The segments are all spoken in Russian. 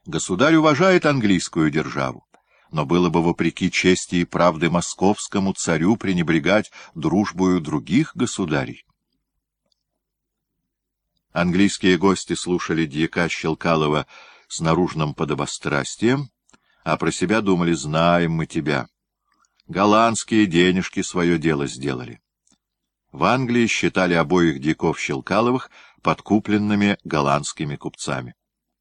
Государь уважает английскую державу, но было бы вопреки чести и правде московскому царю пренебрегать дружбою других государей. Английские гости слушали дьяка Щелкалова с наружным подобострастием, а про себя думали: знаем мы тебя. Голландские денежки свое дело сделали. В Англии считали обоих дьяков Щелкаловых подкупленными голландскими купцами.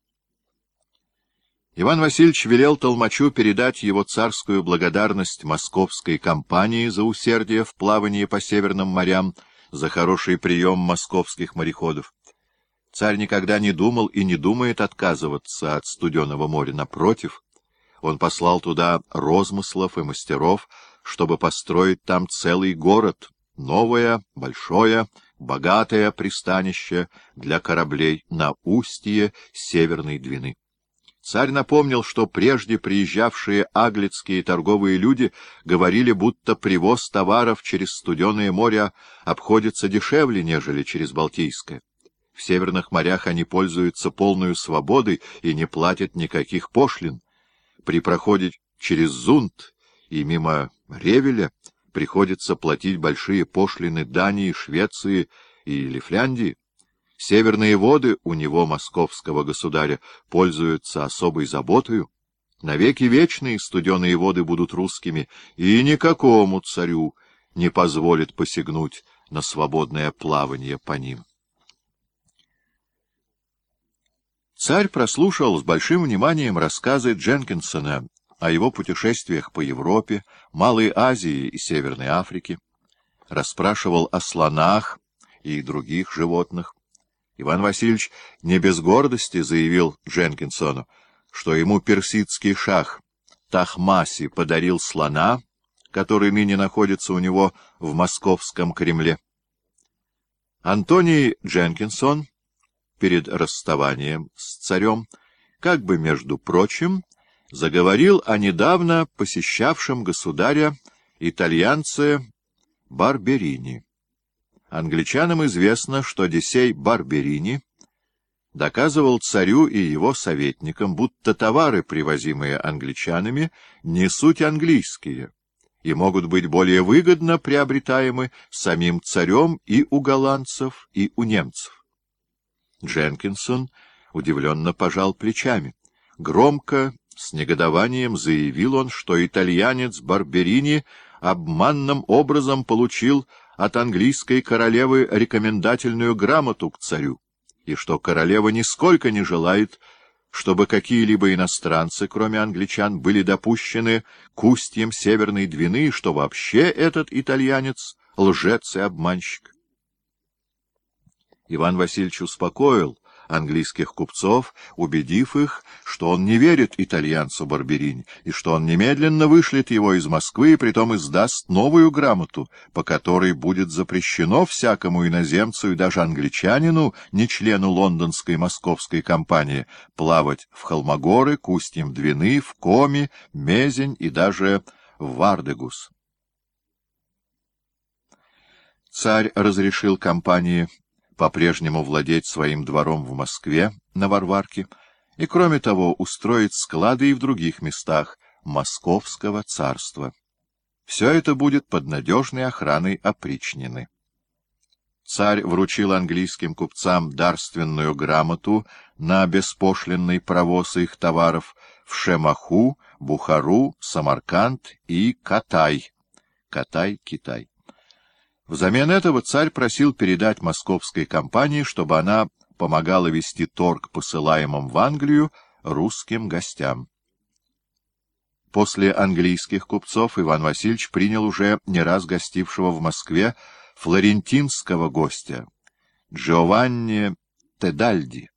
Иван Васильевич велел толмачу передать его царскую благодарность московской компании за усердие в плавании по северным морям, за хороший прием московских мореходов. Царь никогда не думал и не думает отказываться от Студеного моря. Напротив, он послал туда розмыслов и мастеров, чтобы построить там целый город, новое, большое, богатое пристанище для кораблей на устье Северной Двины. Царь напомнил, что прежде приезжавшие аглицкие торговые люди говорили, будто привоз товаров через Студеное море обходится дешевле, нежели через Балтийское. В северных морях они пользуются полной свободой и не платят никаких пошлин. При проходе через Зунд и мимо Ревеля приходится платить большие пошлины Дании, Швеции и Лифляндии. Северные воды у него, московского государя, пользуются особой заботою. Навеки вечные студеные воды будут русскими, и никакому царю не позволит посягнуть на свободное плавание по ним. Царь прослушал с большим вниманием рассказы Дженкинсона о его путешествиях по Европе, Малой Азии и Северной Африке, расспрашивал о слонах и других животных. Иван Васильевич не без гордости заявил Дженкинсону, что ему персидский шах Тахмаси подарил слона, который ныне находится у него в московском Кремле. Антоний Дженкинсон перед расставанием с царем, как бы между прочим, заговорил о недавно посещавшем государя итальянце Барберини. Англичанам известно, что Десей Барберини доказывал царю и его советникам, будто товары, привозимые англичанами, не суть английские и могут быть более выгодно приобретаемы самим царем и у голландцев, и у немцев. Дженкинсон удивленно пожал плечами. Громко, с негодованием заявил он, что итальянец Барберини обманным образом получил от английской королевы рекомендательную грамоту к царю, и что королева нисколько не желает, чтобы какие-либо иностранцы, кроме англичан, были допущены к устьям Северной Двины, и что вообще этот итальянец — лжец и обманщик. Иван Васильевич успокоил английских купцов, убедив их, что он не верит итальянцу Барберини, и что он немедленно вышлет его из Москвы и притом издаст новую грамоту, по которой будет запрещено всякому иноземцу и даже англичанину, не члену лондонской и московской компании, плавать в Холмогоры, к устьям Двины, в Коми, Мезень и даже в Вардегус. Царь разрешил компании по-прежнему владеть своим двором в Москве, на Варварке, и, кроме того, устроить склады и в других местах Московского царства. Все это будет под надежной охраной опричнины. Царь вручил английским купцам дарственную грамоту на беспошлинный провоз их товаров в Шемаху, Бухару, Самарканд и Катай. Катай, Китай. Взамен этого царь просил передать московской компании, чтобы она помогала вести торг посылаемым в Англию русским гостям. После английских купцов Иван Васильевич принял уже не раз гостившего в Москве флорентинского гостя Джованни Тедальди.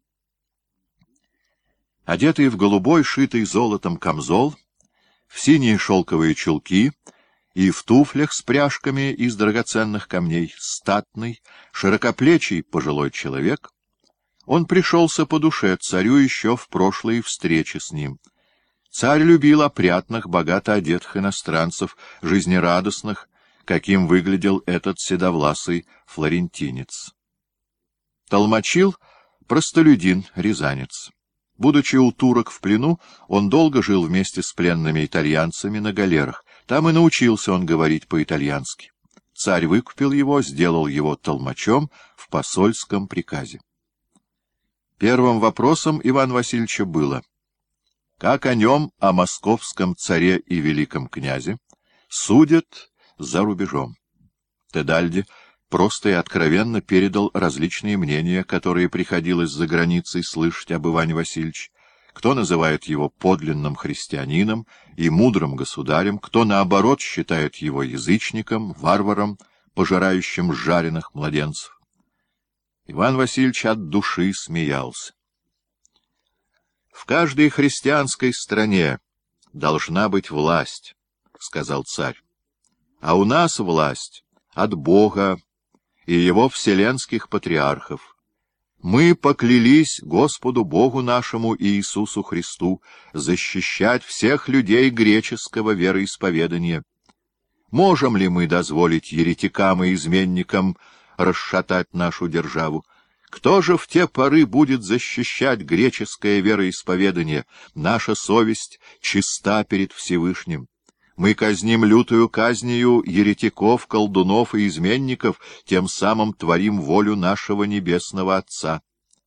Одетый в голубой, шитый золотом камзол, в синие шелковые чулки и в туфлях с пряжками из драгоценных камней, статный, широкоплечий пожилой человек, он пришелся по душе царю еще в прошлые встречи с ним. Царь любил опрятных, богато одетых иностранцев, жизнерадостных, каким выглядел этот седовласый флорентинец. Толмачил простолюдин, рязанец. Будучи у турок в плену, он долго жил вместе с пленными итальянцами на галерах. Там и научился он говорить по-итальянски. Царь выкупил его, сделал его толмачом в посольском приказе. Первым вопросом Ивана Васильевича было: как о нем, о московском царе и великом князе, судят за рубежом? Тедальди просто и откровенно передал различные мнения, которые приходилось за границей слышать об Иване Васильевиче. Кто называет его подлинным христианином и мудрым государем, кто, наоборот, считает его язычником, варваром, пожирающим жареных младенцев. Иван Васильевич от души смеялся. «В каждой христианской стране должна быть власть», — сказал царь. «А у нас власть от Бога и его вселенских патриархов. Мы поклялись Господу Богу нашему и Иисусу Христу защищать всех людей греческого вероисповедания. Можем ли мы дозволить еретикам и изменникам расшатать нашу державу? Кто же в те поры будет защищать греческое вероисповедание? Наша совесть чиста перед Всевышним. Мы казним лютую казнью еретиков, колдунов и изменников, тем самым творим волю нашего Небесного Отца.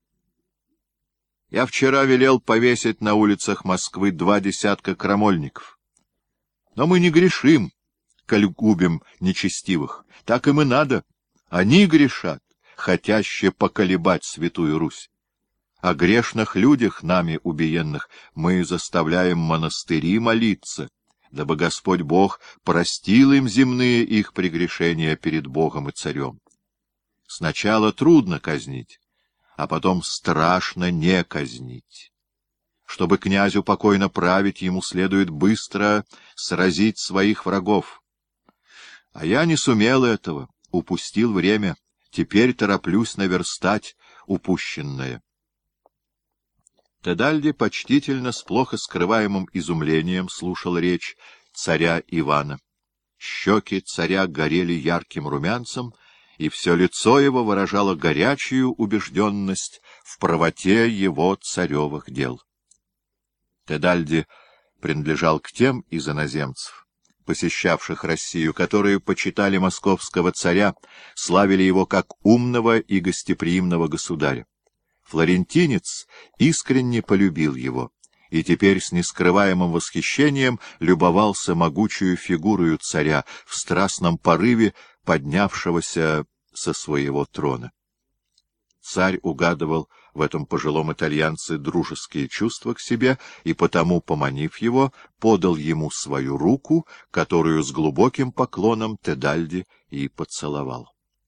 Я вчера велел повесить на улицах Москвы 20 крамольников. Но мы не грешим, коль губим нечестивых. Так им и надо. Они грешат, хотяще поколебать Святую Русь. О грешных людях, нами убиенных, мы заставляем монастыри молиться, дабы Господь Бог простил им земные их прегрешения перед Богом и Царем. Сначала трудно казнить, а потом страшно не казнить. Чтобы князю покойно править, ему следует быстро сразить своих врагов. А я не сумел этого, упустил время, теперь тороплюсь наверстать упущенное. Тедальди почтительно, с плохо скрываемым изумлением слушал речь царя Ивана. Щеки царя горели ярким румянцем, и все лицо его выражало горячую убежденность в правоте его царевых дел. Тедальди принадлежал к тем из иноземцев, посещавших Россию, которые почитали московского царя, славили его как умного и гостеприимного государя. Флорентинец искренне полюбил его, и теперь с нескрываемым восхищением любовался могучую фигурою царя в страстном порыве, поднявшегося со своего трона. Царь угадывал в этом пожилом итальянце дружеские чувства к себе, и потому, поманив его, подал ему свою руку, которую с глубоким поклоном Тедальди и поцеловал.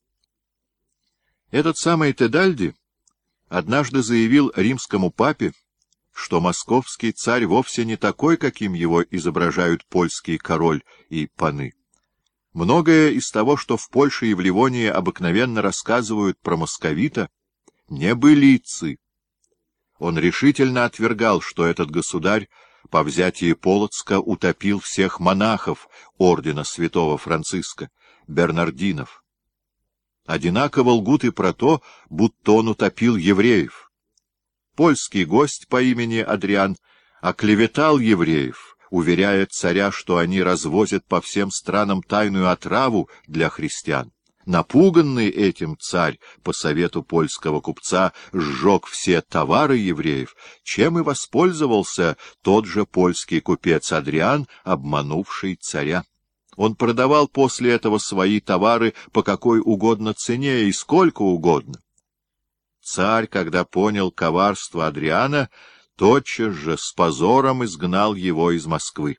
Этот самый Тедальди однажды заявил римскому папе, что московский царь вовсе не такой, каким его изображают польский король и паны. Многое из того, что в Польше и в Ливонии обыкновенно рассказывают про московита, небылицы. Он решительно отвергал, что этот государь по взятии Полоцка утопил всех монахов ордена святого Франциска, бернардинов. Одинаково лгут и про то, будто он утопил евреев. Польский гость по имени Адриан оклеветал евреев, уверяя царя, что они развозят по всем странам тайную отраву для христиан. Напуганный этим царь, по совету польского купца, сжег все товары евреев, чем и воспользовался тот же польский купец Адриан, обманувший царя. Он продавал после этого свои товары по какой угодно цене и сколько угодно. Царь, когда понял коварство Адриана, тотчас же с позором изгнал его из Москвы.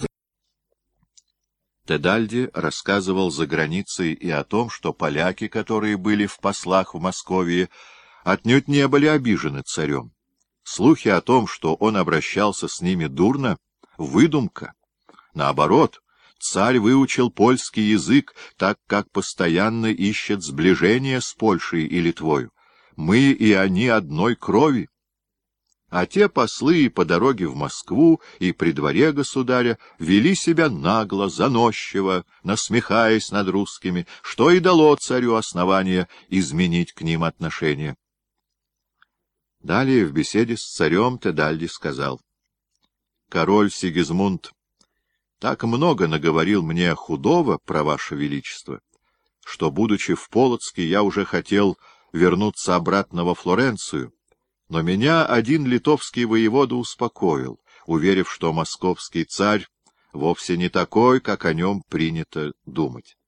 Тедальди рассказывал за границей и о том, что поляки, которые были в послах в Московии, отнюдь не были обижены царем. Слухи о том, что он обращался с ними дурно, — выдумка. Наоборот, царь выучил польский язык, так как постоянно ищет сближение с Польшей и Литвою. Мы и они одной крови. А те послы и по дороге в Москву, и при дворе государя вели себя нагло, заносчиво, насмехаясь над русскими, что и дало царю основание изменить к ним отношения. Далее в беседе с царем Тедальди сказал: «Король Сигизмунд так много наговорил мне худого про ваше величество, что, будучи в Полоцке, я уже хотел вернуться обратно во Флоренцию, но меня один литовский воевода успокоил, уверив, что московский царь вовсе не такой, как о нем принято думать.